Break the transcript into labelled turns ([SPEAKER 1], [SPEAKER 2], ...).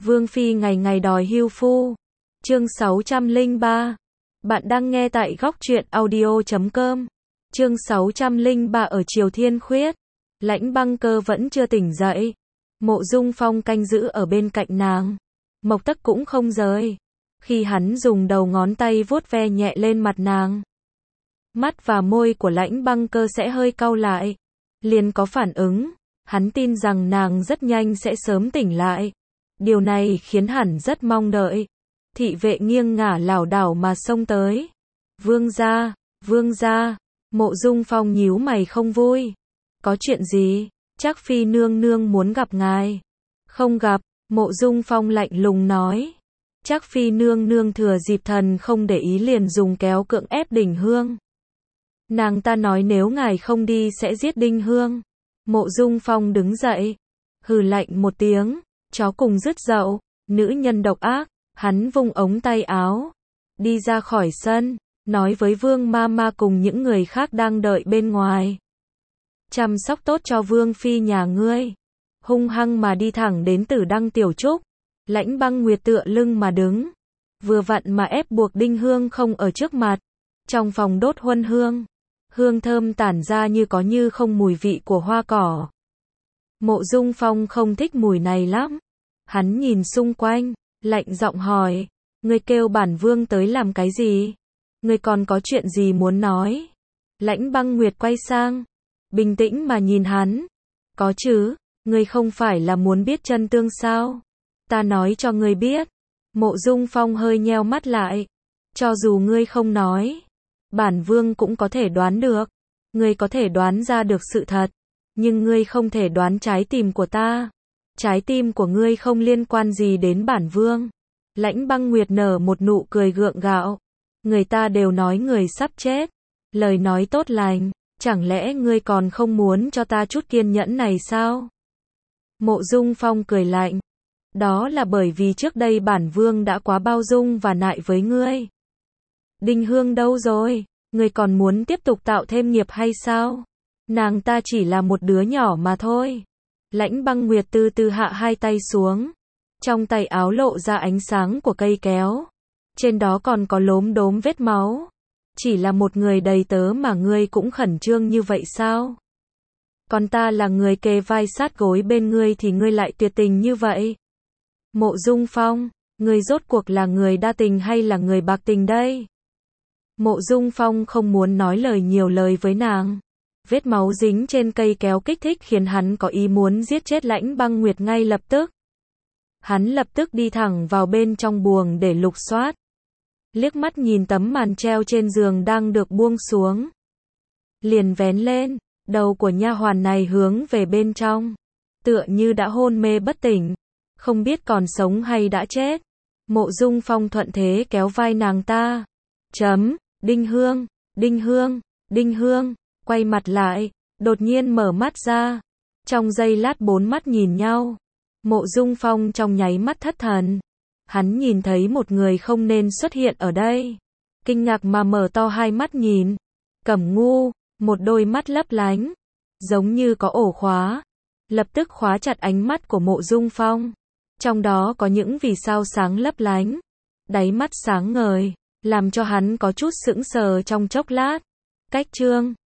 [SPEAKER 1] Vương Phi ngày ngày đòi hưu phu. Chương 603. Bạn đang nghe tại góc truyện audio.com. Chương 603. Ở Triều Thiên Khuyết, Lãnh Băng Cơ vẫn chưa tỉnh dậy. Mộ Dung Phong canh giữ ở bên cạnh nàng. Mộc Tất cũng không rời. Khi hắn dùng đầu ngón tay vuốt ve nhẹ lên mặt nàng, mắt và môi của Lãnh Băng Cơ sẽ hơi cau lại. Liền có phản ứng. Hắn tin rằng nàng rất nhanh sẽ sớm tỉnh lại. Điều này khiến hắn rất mong đợi. Thị vệ nghiêng ngả lảo đảo mà xông tới. Vương gia, vương gia. Mộ Dung Phong nhíu mày không vui. Có chuyện gì? Trác Phi nương nương muốn gặp ngài. Không gặp, Mộ Dung Phong lạnh lùng nói. Trác Phi nương nương thừa dịp thần không để ý liền dùng kéo cưỡng ép Đỉnh Hương. Nàng ta nói nếu ngài không đi sẽ giết Đinh Hương. Mộ Dung Phong đứng dậy, hừ lạnh một tiếng, chó cùng rứt dậu, nữ nhân độc ác. Hắn vung ống tay áo, đi ra khỏi sân, nói với Vương Mama cùng những người khác đang đợi bên ngoài. Chăm sóc tốt cho Vương Phi nhà ngươi. Hung hăng mà đi thẳng đến Tử Đăng Tiểu Trúc. Lãnh Băng Nguyệt tựa lưng mà đứng, vừa vặn mà ép buộc Đinh Hương không ở trước mặt. Trong phòng đốt huân hương, hương thơm tản ra như có như không mùi vị của hoa cỏ. Mộ Dung Phong không thích mùi này lắm. Hắn nhìn xung quanh, lạnh giọng hỏi, ngươi kêu bản vương tới làm cái gì? Ngươi còn có chuyện gì muốn nói? Lãnh Băng Nguyệt quay sang, bình tĩnh mà nhìn hắn. Có chứ, ngươi không phải là muốn biết chân tương sao? Ta nói cho ngươi biết. Mộ Dung Phong hơi nheo mắt lại. Cho dù ngươi không nói, bản vương cũng có thể đoán được. Ngươi có thể đoán ra được sự thật, nhưng ngươi không thể đoán trái tim của ta. Trái tim của ngươi không liên quan gì đến bản vương. Lãnh Băng Nguyệt nở một nụ cười gượng gạo. Người ta đều nói người sắp chết. Lời nói tốt lành, chẳng lẽ ngươi còn không muốn cho ta chút kiên nhẫn này sao? Mộ Dung Phong cười lạnh. Đó là bởi vì trước đây bản vương đã quá bao dung và nại với ngươi. Đinh Hương đâu rồi? Ngươi còn muốn tiếp tục tạo thêm nghiệp hay sao? Nàng ta chỉ là một đứa nhỏ mà thôi. Lãnh Băng Nguyệt từ từ hạ hai tay xuống. Trong tay áo lộ ra ánh sáng của cây kéo. Trên đó còn có lốm đốm vết máu. Chỉ là một người đầy tớ mà ngươi cũng khẩn trương như vậy sao? Còn ta là người kề vai sát gối bên ngươi thì ngươi lại tuyệt tình như vậy. Mộ Dung Phong, ngươi rốt cuộc là người đa tình hay là người bạc tình đây? Mộ Dung Phong không muốn nói nhiều lời với nàng. Vết máu dính trên cây kéo kích thích khiến hắn có ý muốn giết chết Lãnh Băng Nguyệt ngay lập tức. Hắn lập tức đi thẳng vào bên trong buồng để lục soát. Liếc mắt nhìn tấm màn treo trên giường đang được buông xuống. Liền vén lên, đầu của nha hoàn này hướng về bên trong. Tựa như đã hôn mê bất tỉnh. Không biết còn sống hay đã chết. Mộ Dung Phong thuận thế kéo vai nàng ta. Đinh Hương, Đinh Hương, Đinh Hương. Quay mặt lại, đột nhiên mở mắt ra. Trong giây lát bốn mắt nhìn nhau. Mộ Dung Phong trong nháy mắt thất thần. Hắn nhìn thấy một người không nên xuất hiện ở đây. Kinh ngạc mà mở to hai mắt nhìn. Cẩm Ngu, một đôi mắt lấp lánh, giống như có ổ khóa. Lập tức khóa chặt ánh mắt của Mộ Dung Phong. Trong đó có những vì sao sáng lấp lánh. Đáy mắt sáng ngời, làm cho hắn có chút sững sờ trong chốc lát. Cách chương